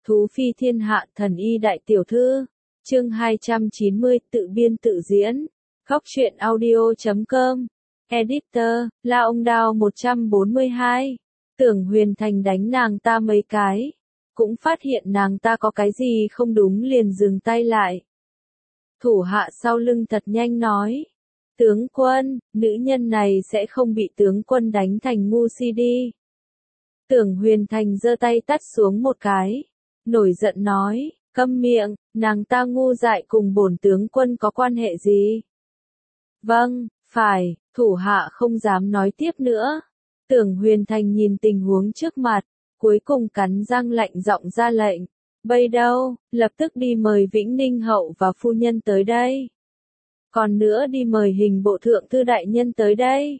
Thú phi thiên hạ thần y đại tiểu thư. Chương 290 tự biên tự diễn. Góc truyện audio.com. Editor, La Ông Đao 142. Tưởng Huyền Thành đánh nàng ta mấy cái. Cũng phát hiện nàng ta có cái gì không đúng liền dừng tay lại. Thủ hạ sau lưng thật nhanh nói. Tướng quân, nữ nhân này sẽ không bị tướng quân đánh thành ngu si đi. Tưởng Huyền Thành giơ tay tát xuống một cái. Nổi giận nói, câm miệng, nàng ta ngu dại cùng bổn tướng quân có quan hệ gì? Vâng, phải, thủ hạ không dám nói tiếp nữa. Tưởng Huyền Thành nhìn tình huống trước mặt, cuối cùng cắn răng lạnh giọng ra lệnh. Bây đâu, lập tức đi mời Vĩnh Ninh hậu và phu nhân tới đây. Còn nữa đi mời hình bộ thượng thư đại nhân tới đây.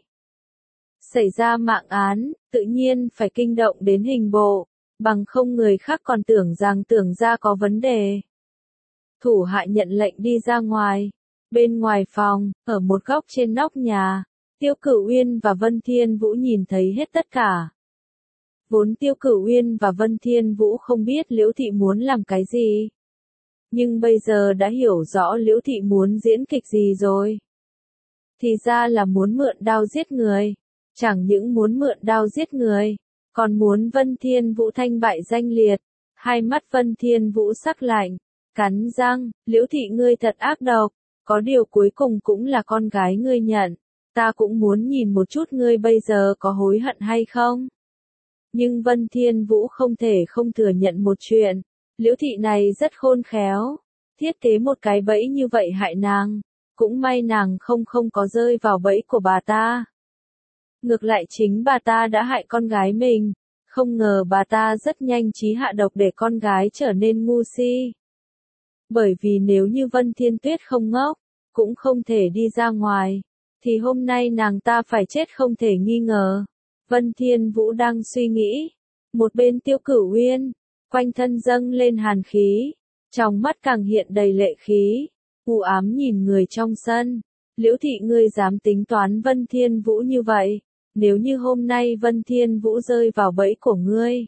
Xảy ra mạng án, tự nhiên phải kinh động đến hình bộ, bằng không người khác còn tưởng ra có vấn đề. Thủ hạ nhận lệnh đi ra ngoài. Bên ngoài phòng, ở một góc trên nóc nhà, Tiêu Cửu Uyên và Vân Thiên Vũ nhìn thấy hết tất cả. Vốn Tiêu Cửu Uyên và Vân Thiên Vũ không biết Liễu Thị muốn làm cái gì. Nhưng bây giờ đã hiểu rõ Liễu Thị muốn diễn kịch gì rồi. Thì ra là muốn mượn đao giết người. Chẳng những muốn mượn đao giết người, còn muốn Vân Thiên Vũ thanh bại danh liệt. Hai mắt Vân Thiên Vũ sắc lạnh, cắn răng, Liễu Thị ngươi thật ác độc, có điều cuối cùng cũng là con gái ngươi nhận, ta cũng muốn nhìn một chút ngươi bây giờ có hối hận hay không. Nhưng Vân Thiên Vũ không thể không thừa nhận một chuyện, Liễu Thị này rất khôn khéo, thiết kế một cái bẫy như vậy hại nàng, cũng may nàng không có rơi vào bẫy của bà ta. Ngược lại chính bà ta đã hại con gái mình, không ngờ bà ta rất nhanh trí hạ độc để con gái trở nên ngu si. Bởi vì nếu như Vân Thiên Tuyết không ngốc, cũng không thể đi ra ngoài, thì hôm nay nàng ta phải chết không thể nghi ngờ. Vân Thiên Vũ đang suy nghĩ, một bên Tiêu Cửu Uyên, quanh thân dâng lên hàn khí, trong mắt càng hiện đầy lệ khí, u ám nhìn người trong sân. Liễu Thị ngươi dám tính toán Vân Thiên Vũ như vậy, nếu như hôm nay Vân Thiên Vũ rơi vào bẫy của ngươi,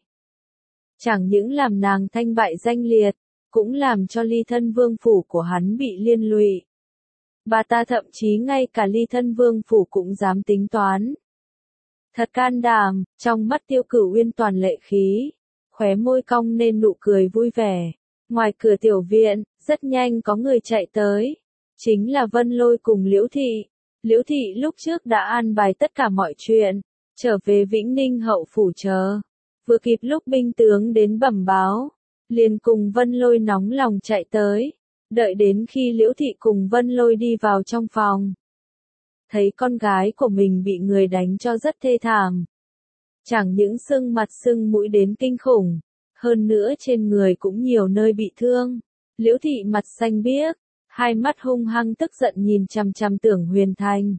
chẳng những làm nàng thanh bại danh liệt, cũng làm cho Ly Thân Vương phủ của hắn bị liên lụy. Bà ta thậm chí ngay cả Ly Thân Vương phủ cũng dám tính toán. Thật can đảm, trong mắt Tiêu Cửu Uyên toàn lệ khí, khóe môi cong nên nụ cười vui vẻ. Ngoài cửa tiểu viện, rất nhanh có người chạy tới, chính là Vân Lôi cùng Liễu Thị. Liễu Thị lúc trước đã an bài tất cả mọi chuyện, trở về Vĩnh Ninh hậu phủ chờ. Vừa kịp lúc binh tướng đến bẩm báo, liền cùng Vân Lôi nóng lòng chạy tới. Đợi đến khi Liễu Thị cùng Vân Lôi đi vào trong phòng, thấy con gái của mình bị người đánh cho rất thê thảm. Chẳng những sưng mặt sưng mũi đến kinh khủng, hơn nữa trên người cũng nhiều nơi bị thương. Liễu Thị mặt xanh biếc, hai mắt hung hăng tức giận nhìn chằm chằm Tưởng Huyền Thành.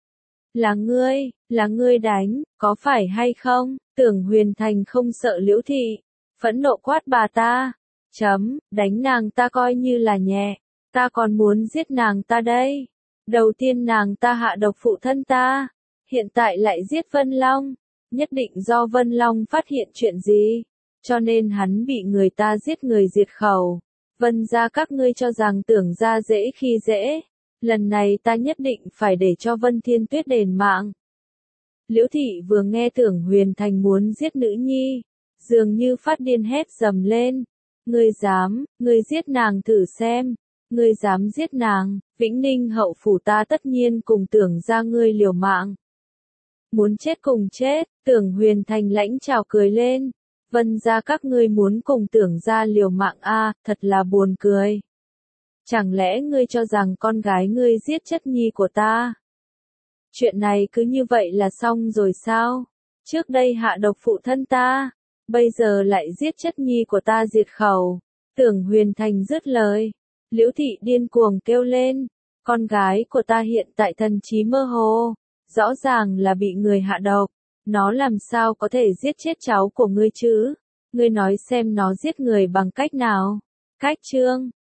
Là ngươi đánh, có phải hay không? Tưởng Huyền Thành không sợ Liễu Thị, phẫn nộ quát bà ta. Đánh nàng ta coi như là nhẹ, ta còn muốn giết nàng ta đây. Đầu tiên nàng ta hạ độc phụ thân ta, hiện tại lại giết Vân Long, nhất định do Vân Long phát hiện chuyện gì, cho nên hắn bị người ta giết người diệt khẩu. Vân gia các ngươi cho rằng Tưởng gia dễ khi dễ, lần này ta nhất định phải để cho Vân Thiên Tuyết đền mạng. Liễu Thị vừa nghe Tưởng Huyền Thành muốn giết nữ nhi, dường như phát điên hét dầm lên. Ngươi giết nàng thử xem, ngươi dám giết nàng, Vĩnh Ninh hậu phủ ta tất nhiên cùng Tưởng gia ngươi liều mạng. Muốn chết cùng chết, Tưởng Huyền Thành lãnh chào cười lên. Vân gia các ngươi muốn cùng Tưởng gia liều mạng a, thật là buồn cười. Chẳng lẽ ngươi cho rằng con gái ngươi giết chất nhi của ta? Chuyện này cứ như vậy là xong rồi sao? Trước đây hạ độc phụ thân ta, bây giờ lại giết chất nhi của ta diệt khẩu. Tưởng Huyền Thành dứt lời, Liễu Thị điên cuồng kêu lên, con gái của ta hiện tại thần trí mơ hồ, rõ ràng là bị người hạ độc, nó làm sao có thể giết chết cháu của ngươi chứ? Ngươi nói xem nó giết người bằng cách nào? Cách chương